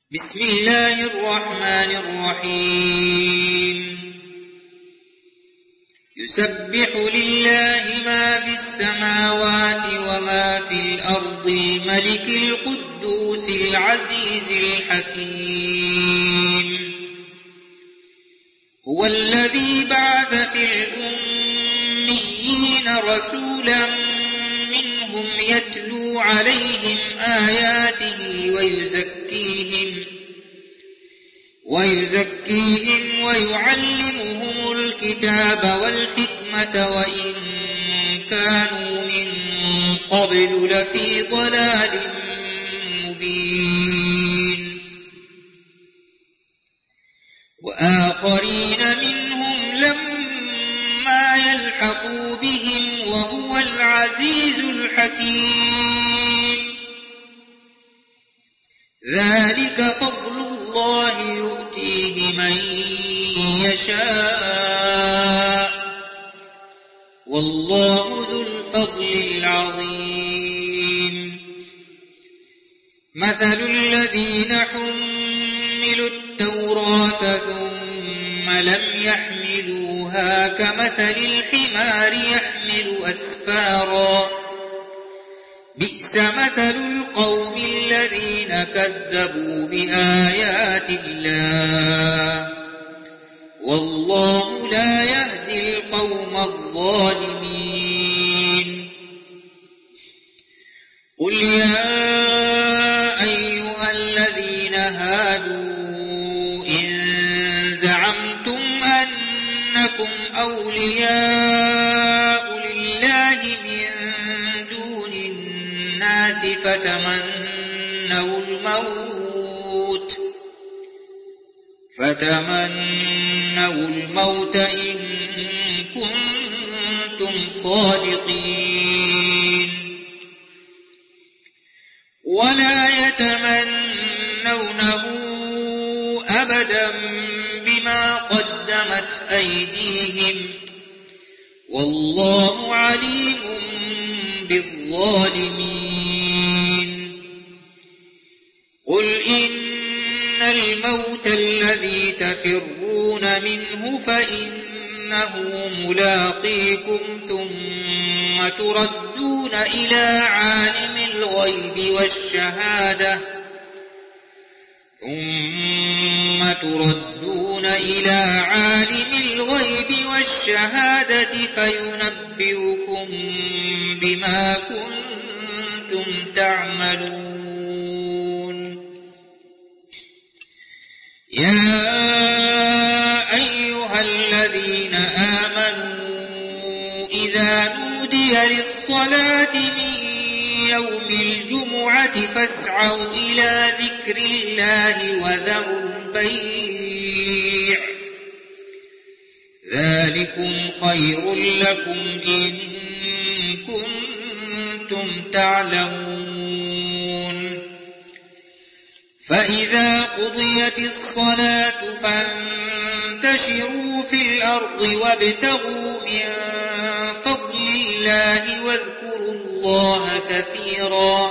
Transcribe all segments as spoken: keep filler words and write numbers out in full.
بسم الله الرحمن الرحيم يسبح لله ما في السماوات وما في الأرض ملك القدوس العزيز الحكيم هو الذي بعث في الأميين رسولا منهم يتلو عليهم آياته ويزكيهم ويزكيهم ويعلمهم الكتاب والحكمة وإن كانوا من قبل لفي ضلال مبين وآخرين منهم لما يلحقوا بهم وهو العزيز الحكيم ذلك فضل الله يؤتيه من يشاء والله ذو الفضل العظيم مثل الذين حملوا التوراة ثم لم يحملوها كمثل الحمار يحمل أسفارا بئس مثل القوم الذين كذبوا بآيات الله والله لا يهدي القوم الظالمين قل يا أيها الذين هادوا إن زعمتم أنكم أولياء لله من دون الناس فتمنوا الموت فتمنوا الموت إن كنتم صادقين ولا يتمنونه أبدا بما قدمت أيديهم والله عليم بالظالمين قل إن الموت الذي تفرون منه فإنه ملاقيكم ثم تردون إلى عالم الغيب والشهادة ثم تردون إلى عالم الغيب والشهادة فينبئكم بما كنتم تعملون يا أيها الذين آمنوا إذا نودي للصلاة من يوم الجمعة فاسعوا إلى ذكر الله وذروا البيع ذلكم خير لكم إن كنتم تعلمون فإذا قضيت الصلاة فانتشروا في الأرض وابتغوا من فضل الله واذكروا الله كثيرا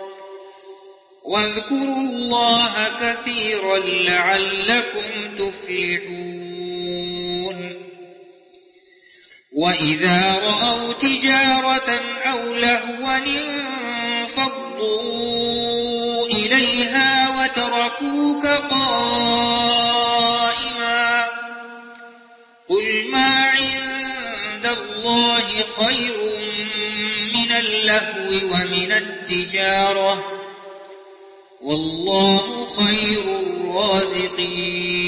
واذكروا الله كثيرا لعلكم تفلحون وإذا رأوا تجارة أو لهوا انفضوا إليها وتركوك قائما قل ما عند الله خير من اللهو ومن التجارة والله خير الرازقين